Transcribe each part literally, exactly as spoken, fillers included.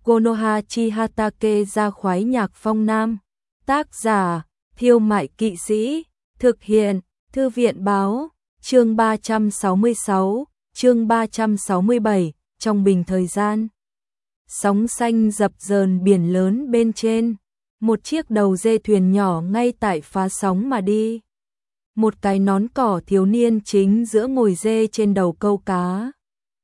Konoha Chihatake ra khoái nhạc phong nam. Tác giả, Thiêu Mại Kỵ Sĩ. Thực hiện, Thư viện báo. Chương ba trăm sáu mươi sáu, chương ba trăm sáu mươi bảy, trong bình thời gian. Sóng xanh dập dờn biển lớn bên trên. Một chiếc đầu dê thuyền nhỏ ngay tại phá sóng mà đi. Một cái nón cỏ thiếu niên chính giữa ngồi dê trên đầu câu cá.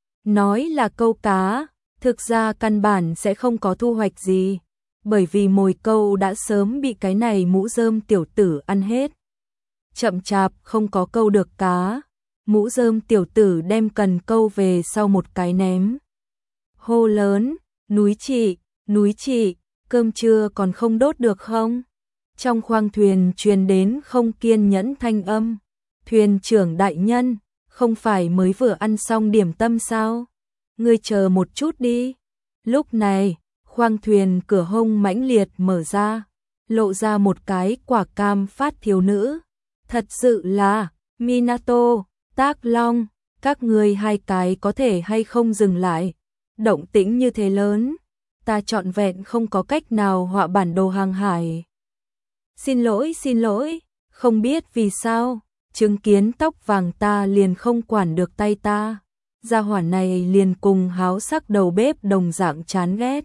Nói là câu cá, thực ra căn bản sẽ không có thu hoạch gì, bởi vì mồi câu đã sớm bị cái này mũ rơm tiểu tử ăn hết. Chậm chạp không có câu được cá, mũ rơm tiểu tử đem cần câu về sau một cái ném. Hô lớn, núi chị, núi chị, cơm trưa còn không đốt được không? Trong khoang thuyền truyền đến không kiên nhẫn thanh âm. Thuyền trưởng đại nhân, không phải mới vừa ăn xong điểm tâm sao? Ngươi chờ một chút đi. Lúc này, khoang thuyền cửa hông mãnh liệt mở ra, lộ ra một cái quả cam phát thiếu nữ. Thật sự là, Minato, Tác Long, các ngươi hai cái có thể hay không dừng lại? Động tĩnh như thế lớn, ta trọn vẹn không có cách nào họa bản đồ hàng hải. Xin lỗi, xin lỗi, không biết vì sao, chứng kiến tóc vàng ta liền không quản được tay ta. Gia hỏa này liền cùng háo sắc đầu bếp đồng dạng chán ghét.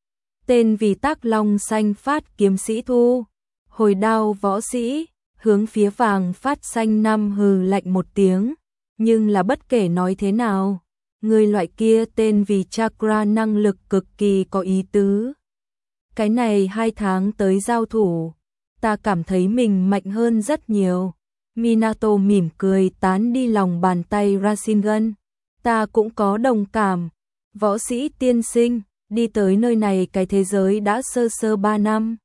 Tên vì Tác Long xanh phát kiếm sĩ thu, hồi đao võ sĩ, hướng phía vàng phát xanh năm hừ lạnh một tiếng, nhưng là bất kể nói thế nào, người loại kia tên vì chakra năng lực cực kỳ có ý tứ. Cái này hai tháng tới giao thủ, ta cảm thấy mình mạnh hơn rất nhiều. Minato mỉm cười tán đi lòng bàn tay Rasengan. Ta cũng có đồng cảm. Võ sĩ tiên sinh, đi tới nơi này cái thế giới đã sơ sơ ba năm.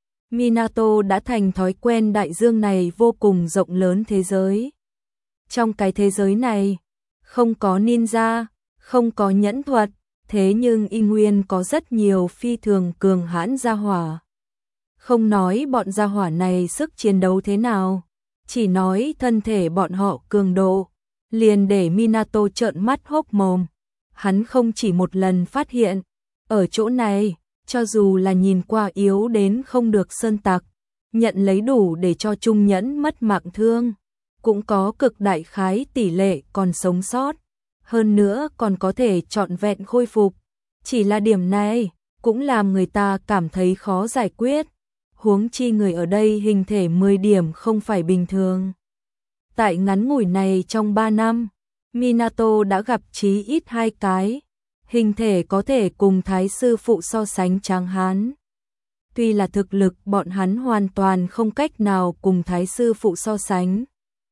Minato đã thành thói quen đại dương này vô cùng rộng lớn thế giới. Trong cái thế giới này, không có ninja, không có nhẫn thuật, thế nhưng y nguyên có rất nhiều phi thường cường hãn gia hỏa. Không nói bọn gia hỏa này sức chiến đấu thế nào, chỉ nói thân thể bọn họ cường độ, liền để Minato trợn mắt hốc mồm. Hắn không chỉ một lần phát hiện, ở chỗ này, cho dù là nhìn qua yếu đến không được sơn tặc, nhận lấy đủ để cho trung nhẫn mất mạng thương, cũng có cực đại khái tỷ lệ còn sống sót, hơn nữa còn có thể trọn vẹn khôi phục. Chỉ là điểm này, cũng làm người ta cảm thấy khó giải quyết. Huống chi người ở đây hình thể mười điểm không phải bình thường. Tại ngắn ngủi này trong ba năm, Minato đã gặp chí ít hai cái, hình thể có thể cùng thái sư phụ so sánh tráng hán. Tuy là thực lực bọn hắn hoàn toàn không cách nào cùng thái sư phụ so sánh,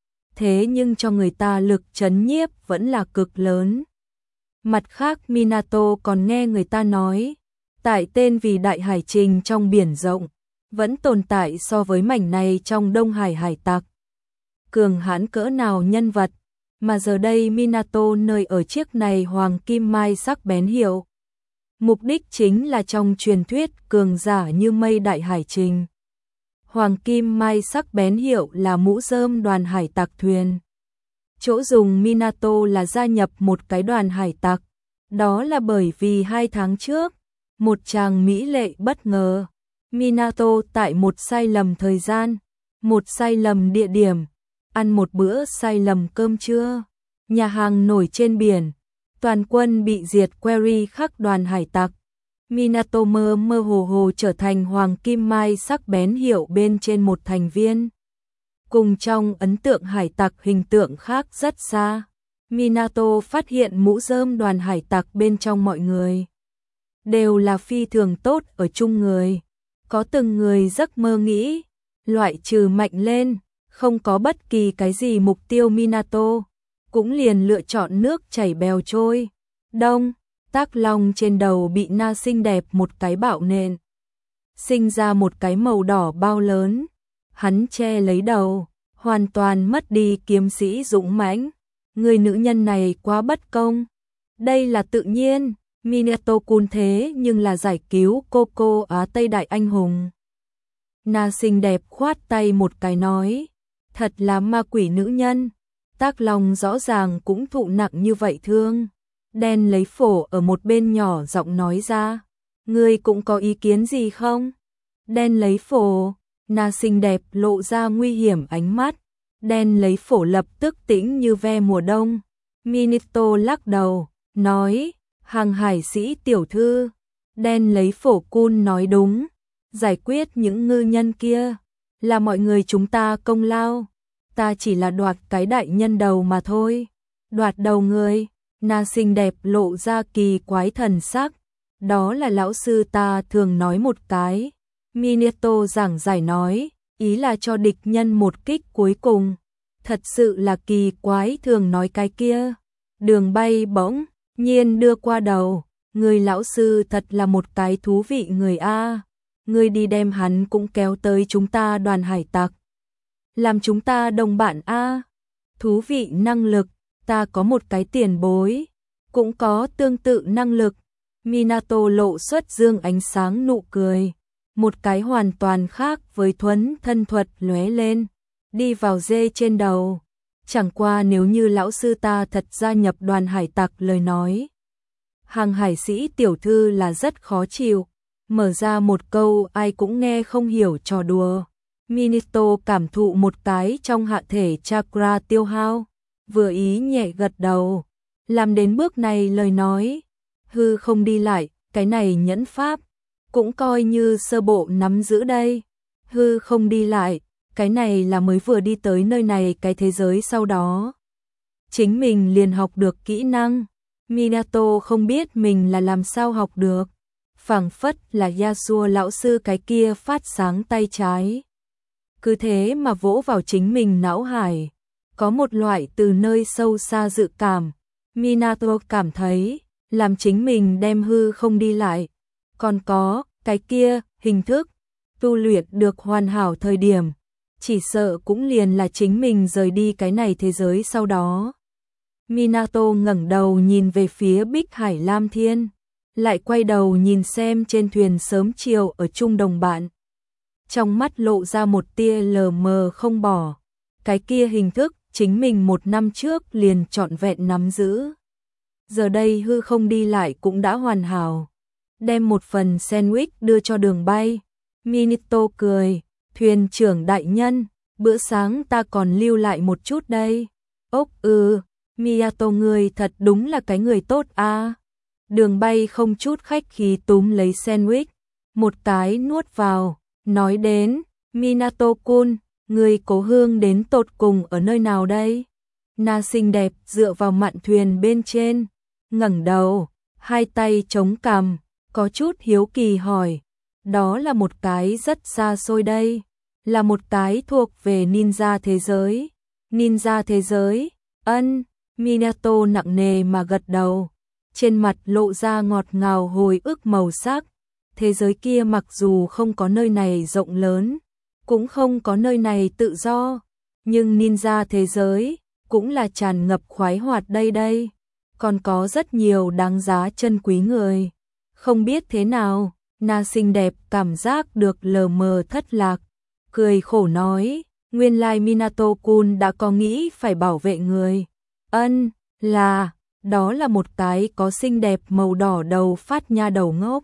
thế nhưng cho người ta lực chấn nhiếp vẫn là cực lớn. Mặt khác Minato còn nghe người ta nói, tại tên vì Đại Hải Trình trong biển rộng, vẫn tồn tại so với mảnh này trong Đông Hải hải tặc. Cường hãn cỡ nào nhân vật, mà giờ đây Minato nơi ở chiếc này hoàng kim mai sắc bén hiệu. Mục đích chính là trong truyền thuyết cường giả như mây Đại Hải Trình. Hoàng kim mai sắc bén hiệu là mũ rơm đoàn hải tặc thuyền. Chỗ dùng Minato là gia nhập một cái đoàn hải tặc, đó là bởi vì hai tháng trước, một chàng mỹ lệ bất ngờ. Minato tại một sai lầm thời gian, một sai lầm địa điểm, ăn một bữa sai lầm cơm trưa, nhà hàng nổi trên biển, toàn quân bị diệt query khắc đoàn hải tặc. Minato mơ mơ hồ hồ trở thành hoàng kim mai sắc bén hiệu bên trên một thành viên. Cùng trong ấn tượng hải tặc hình tượng khác rất xa, Minato phát hiện mũ rơm đoàn hải tặc bên trong mọi người đều là phi thường tốt ở chung người. Có từng người giấc mơ nghĩ, loại trừ mạnh lên, không có bất kỳ cái gì mục tiêu Minato, cũng liền lựa chọn nước chảy bèo trôi. Đông, Tác Long trên đầu bị na xinh đẹp một cái bạo nện, sinh ra một cái màu đỏ bao lớn, hắn che lấy đầu, hoàn toàn mất đi kiếm sĩ dũng mãnh. Người nữ nhân này quá bất công. Đây là tự nhiên, Minato-kun thế nhưng là giải cứu cô cô Á Tây đại anh hùng. Na xinh đẹp khoát tay một cái nói, thật là ma quỷ nữ nhân. Tác Long rõ ràng cũng thụ nặng như vậy thương. Đen lấy phổ ở một bên nhỏ giọng nói ra, Ngươi cũng có ý kiến gì không? Đen lấy phổ, Na xinh đẹp lộ ra nguy hiểm ánh mắt. Đen lấy phổ lập tức tĩnh như ve mùa đông. Minato lắc đầu, nói, hàng hải sĩ tiểu thư. Đen lấy phổ cun nói đúng, giải quyết những ngư nhân kia là mọi người chúng ta công lao. Ta chỉ là đoạt cái đại nhân đầu mà thôi. Đoạt đầu người, Na xinh đẹp lộ ra kỳ quái thần sắc. Đó là lão sư ta thường nói một cái. Minato giảng giải nói, ý là cho địch nhân một kích cuối cùng. Thật sự là kỳ quái, thường nói cái kia. Đường Bay bỗng nhiên đưa qua đầu, người lão sư thật là một cái thú vị người a. Người đi đem hắn cũng kéo tới chúng ta đoàn hải tặc, làm chúng ta đồng bạn a. Thú vị năng lực, ta có một cái tiền bối cũng có tương tự năng lực. Minato lộ xuất dương ánh sáng nụ cười, một cái hoàn toàn khác với thuấn thân thuật lóe lên, đi vào dê trên đầu. Chẳng qua nếu như lão sư ta thật gia nhập đoàn hải tặc lời nói, hàng hải sĩ tiểu thư là rất khó chịu. Mở ra một câu ai cũng nghe không hiểu trò đùa. Minato cảm thụ một cái trong hạ thể chakra tiêu hao, vừa ý nhẹ gật đầu. Làm đến bước này lời nói, hư không đi lại, cái này nhẫn pháp cũng coi như sơ bộ nắm giữ đây. Hư không đi lại, cái này là mới vừa đi tới nơi này cái thế giới sau đó chính mình liền học được kỹ năng. Minato không biết mình là làm sao học được, phảng phất là Yasuo lão sư cái kia phát sáng tay trái. Cứ thế mà vỗ vào chính mình não hải, có một loại từ nơi sâu xa dự cảm. Minato cảm thấy, làm chính mình đem hư không đi lại, còn có cái kia hình thức tu luyện được hoàn hảo thời điểm, chỉ sợ cũng liền là chính mình rời đi cái này thế giới sau đó. Minato ngẩng đầu nhìn về phía Bích Hải Lam Thiên, lại quay đầu nhìn xem trên thuyền sớm chiều ở chung đồng bạn. Trong mắt lộ ra một tia lờ mờ không bỏ, cái kia hình thức chính mình một năm trước liền trọn vẹn nắm giữ. Giờ đây hư không đi lại cũng đã hoàn hảo. Đem một phần sandwich đưa cho Đường Bay. Minato cười, thuyền trưởng đại nhân, bữa sáng ta còn lưu lại một chút đây. Ốc ư, Minato người thật đúng là cái người tốt a. Đường Bay không chút khách khí túm lấy sandwich, một cái nuốt vào, nói đến, Minato-kun, người cố hương đến tột cùng ở nơi nào đây? Na xinh đẹp dựa vào mạn thuyền bên trên, ngẩng đầu, hai tay chống cằm, có chút hiếu kỳ hỏi, đó là một cái rất xa xôi đây, là một cái thuộc về ninja thế giới. Ninja thế giới? Ân, Minato nặng nề mà gật đầu, trên mặt lộ ra ngọt ngào hồi ức màu sắc. Thế giới kia mặc dù không có nơi này rộng lớn, cũng không có nơi này tự do, nhưng ninja thế giới cũng là tràn ngập khoái hoạt đây đây. Còn có rất nhiều đáng giá chân quý người. Không biết thế nào, Na xinh đẹp cảm giác được lờ mờ thất lạc, cười khổ nói, nguyên lai Minato-kun đã có nghĩ phải bảo vệ người. Ân, là, đó là một cái có xinh đẹp màu đỏ đầu phát nha đầu ngốc.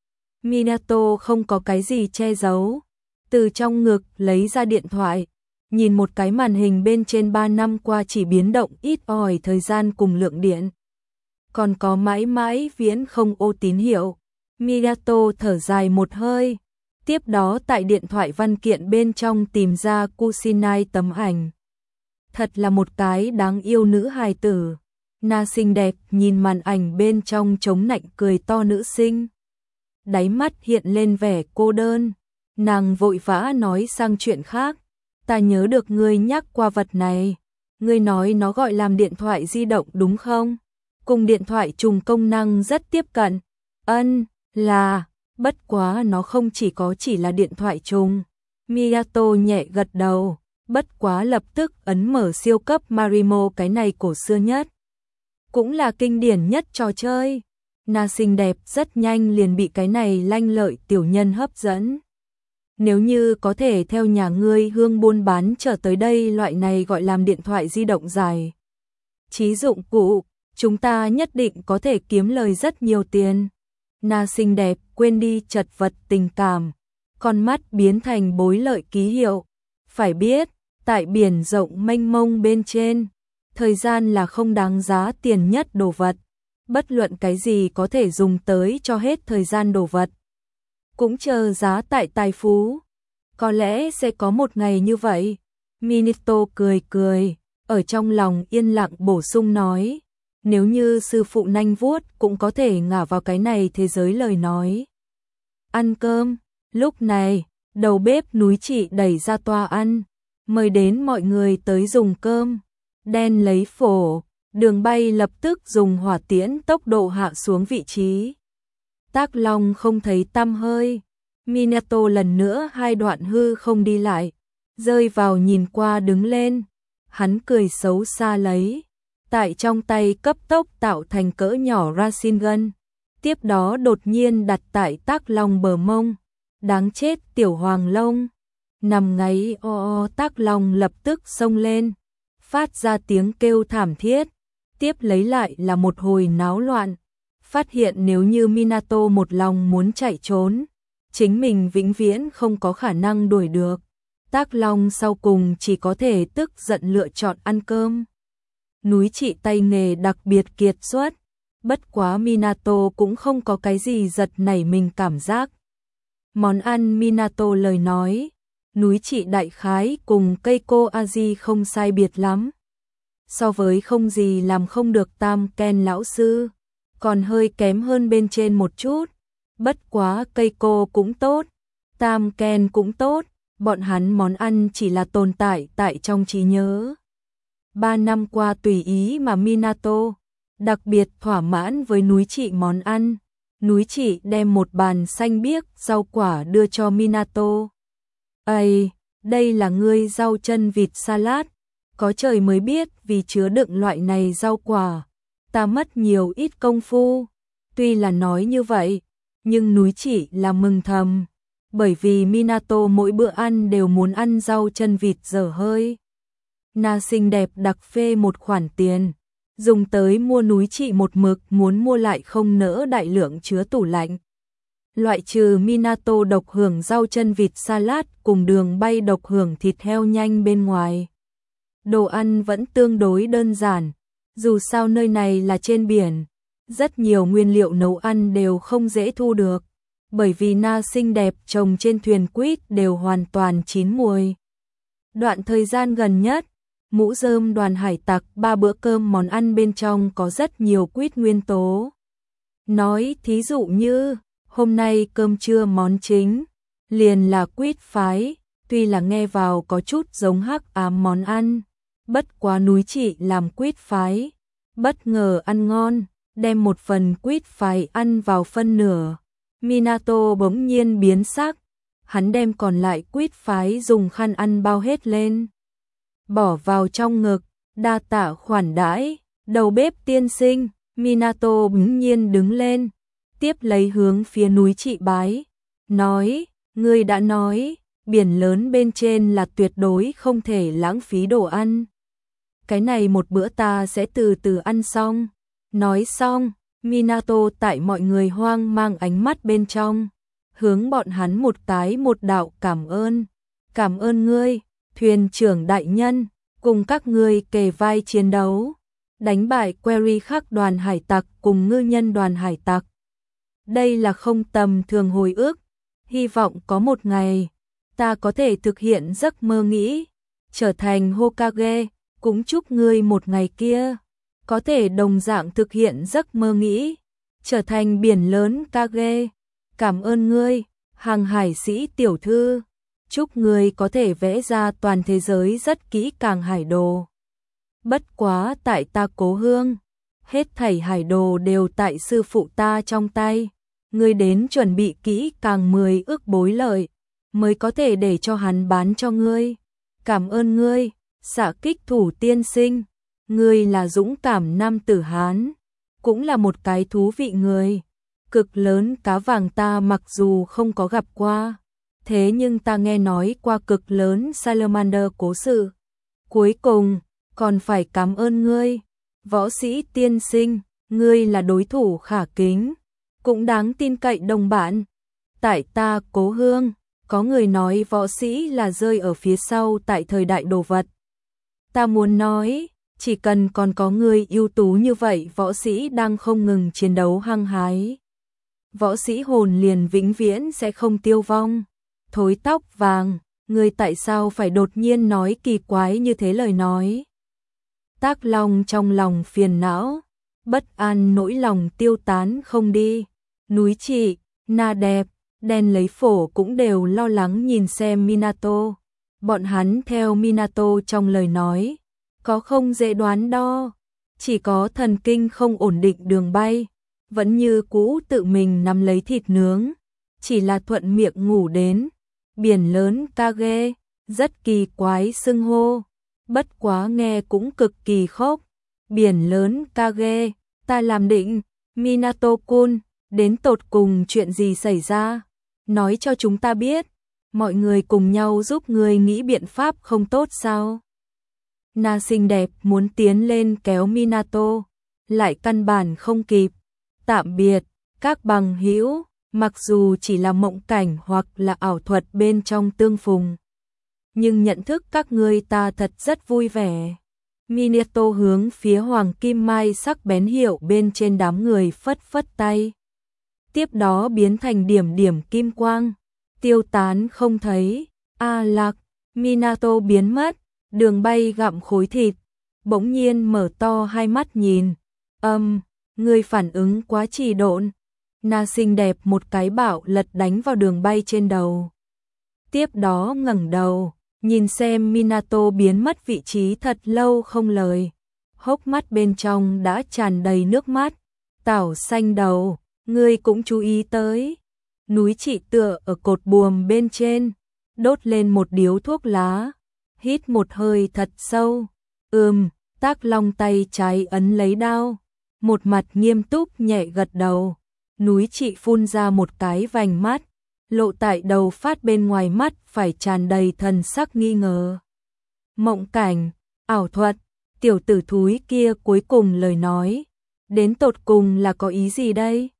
Minato không có cái gì che giấu, từ trong ngực lấy ra điện thoại, nhìn một cái màn hình bên trên ba năm qua chỉ biến động ít ỏi thời gian cùng lượng điện. Còn có mãi mãi viễn không ô tín hiệu. Minato thở dài một hơi, tiếp đó tại điện thoại văn kiện bên trong tìm ra Kusinai tấm ảnh. Thật là một cái đáng yêu nữ hài tử. Na xinh đẹp nhìn màn ảnh bên trong chống nạnh cười to nữ sinh. Đáy mắt hiện lên vẻ cô đơn, nàng vội vã nói sang chuyện khác. Ta nhớ được ngươi nhắc qua vật này, ngươi nói nó gọi làm điện thoại di động đúng không? Cùng điện thoại trùng công năng rất tiếp cận. Ân, là, bất quá nó không chỉ có chỉ là điện thoại trùng. Minato nhẹ gật đầu, bất quá lập tức ấn mở siêu cấp Marimo, cái này cổ xưa nhất, cũng là kinh điển nhất trò chơi. Na xinh đẹp rất nhanh liền bị cái này lanh lợi tiểu nhân hấp dẫn. Nếu như có thể theo nhà ngươi hương buôn bán trở tới đây, loại này gọi làm điện thoại di động dài trí dụng cụ, chúng ta nhất định có thể kiếm lời rất nhiều tiền. Na xinh đẹp quên đi chật vật tình cảm, con mắt biến thành bối lợi ký hiệu. Phải biết, tại biển rộng mênh mông bên trên, thời gian là không đáng giá tiền nhất đồ vật. Bất luận cái gì có thể dùng tới cho hết thời gian đồ vật. Cũng chờ giá tại tài phú. Có lẽ sẽ có một ngày như vậy. Minato cười cười, ở trong lòng yên lặng bổ sung nói. Nếu như sư phụ nanh vuốt cũng có thể ngả vào cái này thế giới lời nói. Ăn cơm, lúc này, đầu bếp núi Trị đẩy ra toa ăn, mời đến mọi người tới dùng cơm. Đen lấy phổ, đường bay lập tức dùng hỏa tiễn tốc độ hạ xuống vị trí. Tác Long không thấy tăm hơi. Minato lần nữa hai đoạn hư không đi lại, rơi vào nhìn qua đứng lên. Hắn cười xấu xa lấy, tại trong tay cấp tốc tạo thành cỡ nhỏ Rasengan, tiếp đó đột nhiên đặt tại Tác Long bờ mông. Đáng chết tiểu hoàng lông. Nằm ngáy o o Tác Long lập tức xông lên, phát ra tiếng kêu thảm thiết, tiếp lấy lại là một hồi náo loạn. Phát hiện nếu như Minato một lòng muốn chạy trốn, chính mình vĩnh viễn không có khả năng đuổi được. Tác Long sau cùng chỉ có thể tức giận lựa chọn ăn cơm. Núi Trị tay nghề đặc biệt kiệt xuất, bất quá Minato cũng không có cái gì giật nảy mình cảm giác. Món ăn Minato lời nói, núi Trị đại khái cùng Keiko Aji không sai biệt lắm. So với không gì làm không được Tam Ken lão sư, còn hơi kém hơn bên trên một chút. Bất quá Keiko cũng tốt, Tam Ken cũng tốt, bọn hắn món ăn chỉ là tồn tại tại trong trí nhớ. Ba năm qua tùy ý mà Minato, đặc biệt thỏa mãn với núi Trị món ăn. Núi Trị đem một bàn xanh biếc rau quả đưa cho Minato. Ây, đây là ngươi rau chân vịt salad, có trời mới biết vì chứa đựng loại này rau quả, ta mất nhiều ít công phu. Tuy là nói như vậy, nhưng núi Trị là mừng thầm, bởi vì Minato mỗi bữa ăn đều muốn ăn rau chân vịt dở hơi. Na xinh đẹp đặc phê một khoản tiền, dùng tới mua núi Trị một mực muốn mua lại không nỡ đại lượng chứa tủ lạnh. Loại trừ Minato độc hưởng rau chân vịt salad cùng đường bay độc hưởng thịt heo nhanh bên ngoài. Đồ ăn vẫn tương đối đơn giản, dù sao nơi này là trên biển, rất nhiều nguyên liệu nấu ăn đều không dễ thu được, bởi vì na xinh đẹp trồng trên thuyền quýt đều hoàn toàn chín muồi. Đoạn thời gian gần nhất, Mũ Rơm đoàn hải tặc ba bữa cơm món ăn bên trong có rất nhiều quýt nguyên tố. Nói thí dụ như, hôm nay cơm trưa món chính, liền là quýt phái, tuy là nghe vào có chút giống hắc ám món ăn, bất quá núi Trị làm quýt phái, bất ngờ ăn ngon, đem một phần quýt phái ăn vào phân nửa. Minato bỗng nhiên biến sắc, hắn đem còn lại quýt phái dùng khăn ăn bao hết lên, bỏ vào trong ngực, đa tạ khoản đãi, đầu bếp tiên sinh. Minato bỗng nhiên đứng lên, tiếp lấy hướng phía núi Trị bái, nói, ngươi đã nói, biển lớn bên trên là tuyệt đối không thể lãng phí đồ ăn. Cái này một bữa ta sẽ từ từ ăn xong. Nói xong, Minato tại mọi người hoang mang ánh mắt bên trong, hướng bọn hắn một cái một đạo cảm ơn. Cảm ơn ngươi, thuyền trưởng đại nhân, cùng các ngươi kề vai chiến đấu, đánh bại Query khắc đoàn hải tặc cùng ngư nhân đoàn hải tặc. Đây là không tầm thường hồi ức, hy vọng có một ngày, ta có thể thực hiện giấc mơ nghĩ, trở thành Hokage, cũng chúc ngươi một ngày kia, có thể đồng dạng thực hiện giấc mơ nghĩ, trở thành biển lớn Kage. Cảm ơn ngươi, hàng hải sĩ tiểu thư, chúc ngươi có thể vẽ ra toàn thế giới rất kỹ càng hải đồ. Bất quá tại ta cố hương, hết thảy hải đồ đều tại sư phụ ta trong tay, ngươi đến chuẩn bị kỹ càng mười ước bối lợi, mới có thể để cho hắn bán cho ngươi. Cảm ơn ngươi, xạ kích thủ tiên sinh, ngươi là dũng cảm nam tử Hán, cũng là một cái thú vị người. Cực lớn cá vàng ta mặc dù không có gặp qua, thế nhưng ta nghe nói qua cực lớn Salamander cố sự. Cuối cùng, còn phải cảm ơn ngươi, võ sĩ tiên sinh, ngươi là đối thủ khả kính. cũng đáng tin cậy đồng bạn. Tại ta Cố Hương, có người nói võ sĩ là rơi ở phía sau tại thời đại đồ vật. Ta muốn nói, chỉ cần còn có người ưu tú như vậy, võ sĩ đang không ngừng chiến đấu hăng hái. Võ sĩ hồn liền vĩnh viễn sẽ không tiêu vong. Thối tóc vàng, người tại sao phải đột nhiên nói kỳ quái như thế lời nói? Tác Long trong lòng phiền não, bất an nỗi lòng tiêu tán không đi. Núi Trị, Na Đẹp, Đen Lấy Phổ cũng đều lo lắng nhìn xem Minato. Bọn hắn theo Minato trong lời nói, có không dễ đoán đo, chỉ có thần kinh không ổn định đường bay, vẫn như cũ tự mình nắm lấy thịt nướng, chỉ là thuận miệng ngủ đến. Biển lớn Kage, rất kỳ quái xưng hô, bất quá nghe cũng cực kỳ khốc. Biển lớn Kage, ta làm định, Minato-kun, đến tột cùng chuyện gì xảy ra? Nói cho chúng ta biết, mọi người cùng nhau giúp người nghĩ biện pháp không tốt sao? Na xinh đẹp muốn tiến lên kéo Minato, lại căn bản không kịp. Tạm biệt, các bằng hữu, mặc dù chỉ là mộng cảnh hoặc là ảo thuật bên trong tương phùng, nhưng nhận thức các ngươi ta thật rất vui vẻ. Minato hướng phía Hoàng Kim Mai sắc bén hiệu bên trên đám người phất phất tay. Tiếp đó biến thành điểm điểm kim quang, tiêu tán không thấy. A Lạc, Minato biến mất, đường bay gặm khối thịt, bỗng nhiên mở to hai mắt nhìn. Âm, người phản ứng quá trì độn. Na xinh đẹp một cái bạo lật đánh vào đường bay trên đầu. Tiếp đó ngẩng đầu, nhìn xem Minato biến mất vị trí thật lâu không lời. Hốc mắt bên trong đã tràn đầy nước mắt. Tảo xanh đầu, ngươi cũng chú ý tới. Núi Trị tựa ở cột buồm bên trên, đốt lên một điếu thuốc lá, hít một hơi thật sâu. Ừm, Tác Long tay trái ấn lấy đao, một mặt nghiêm túc nhẹ gật đầu. Núi Trị phun ra một cái vành mắt, lộ tại đầu phát bên ngoài mắt phải tràn đầy thần sắc nghi ngờ. Mộng cảnh, ảo thuật, tiểu tử thúi kia cuối cùng lời nói, đến tột cùng là có ý gì đây?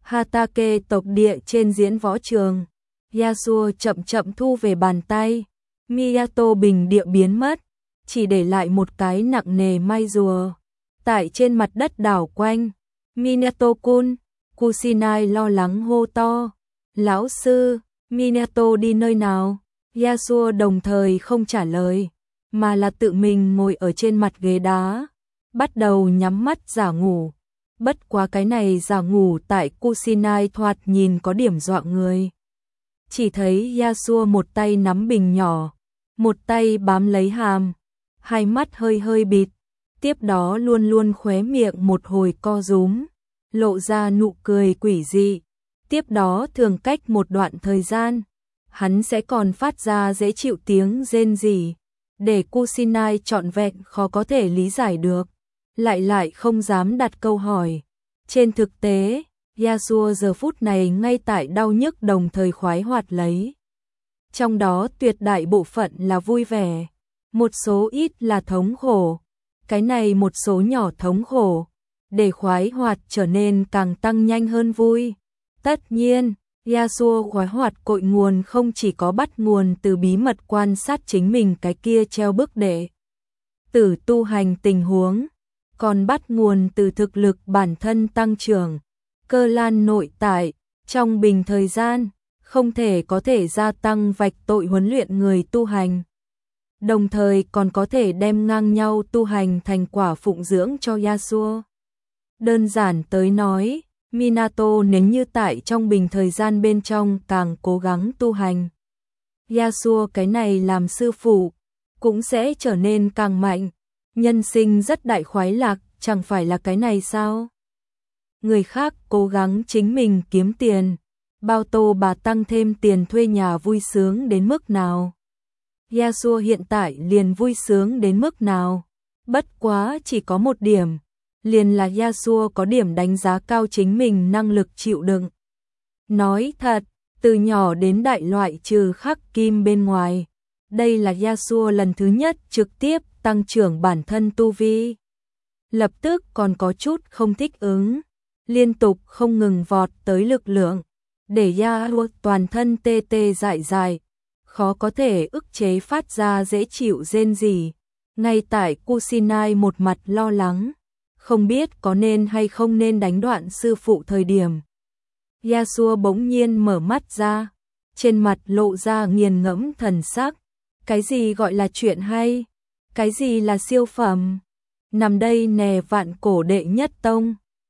Hatake tộc địa trên diễn võ trường, Yasuo chậm chậm thu về bàn tay, Miyato bình địa biến mất, chỉ để lại một cái nặng nề mai rùa tại trên mặt đất đảo quanh. Minato-kun, Kusinai lo lắng hô to, lão sư, Minato đi nơi nào? Yasuo đồng thời không trả lời, mà là tự mình ngồi ở trên mặt ghế đá, bắt đầu nhắm mắt giả ngủ. Bất quá cái này giả ngủ tại Kusinai thoạt nhìn có điểm dọa người. Chỉ thấy Yasuo một tay nắm bình nhỏ, một tay bám lấy hàm, hai mắt hơi hơi bịt, tiếp đó luôn luôn khóe miệng một hồi co rúm, lộ ra nụ cười quỷ dị. Tiếp đó thường cách một đoạn thời gian, hắn sẽ còn phát ra dễ chịu tiếng rên rỉ, để Kusinai trọn vẹn khó có thể lý giải được, lại lại không dám đặt câu hỏi. Trên thực tế, Yasuo giờ phút này ngay tại đau nhức đồng thời khoái hoạt lấy. Trong đó tuyệt đại bộ phận là vui vẻ, một số ít là thống khổ. Cái này một số nhỏ thống khổ, để khoái hoạt trở nên càng tăng nhanh hơn vui. Tất nhiên, Yasuo khoái hoạt cội nguồn không chỉ có bắt nguồn từ bí mật quan sát chính mình cái kia treo bức đệ tử tu hành tình huống, còn bắt nguồn từ thực lực bản thân tăng trưởng, cơ lan nội tại, trong bình thời gian, không thể có thể gia tăng vạch tội huấn luyện người tu hành. Đồng thời còn có thể đem ngang nhau tu hành thành quả phụng dưỡng cho Yasuo. Đơn giản tới nói, Minato nếu như tại trong bình thời gian bên trong càng cố gắng tu hành, Yasuo cái này làm sư phụ cũng sẽ trở nên càng mạnh. Nhân sinh rất đại khoái lạc, chẳng phải là cái này sao? Người khác cố gắng chính mình kiếm tiền, bao tô bà tăng thêm tiền thuê nhà vui sướng đến mức nào? Yasuo hiện tại liền vui sướng đến mức nào? Bất quá chỉ có một điểm, liền là Yasuo có điểm đánh giá cao chính mình năng lực chịu đựng. Nói thật, từ nhỏ đến đại loại trừ khắc kim bên ngoài, đây là Yasuo lần thứ nhất trực tiếp tăng trưởng bản thân tu vi. Lập tức còn có chút không thích ứng, liên tục không ngừng vọt tới lực lượng, để Yasuo toàn thân tê tê dại dại, khó có thể ức chế phát ra dễ chịu rên rỉ. Ngay tại Kusinai một mặt lo lắng, không biết có nên hay không nên đánh đoạn sư phụ thời điểm. Yasuo bỗng nhiên mở mắt ra, trên mặt lộ ra nghiền ngẫm thần sắc. Cái gì gọi là chuyện hay? Cái gì là siêu phẩm? Nằm đây nè vạn cổ đệ nhất tông.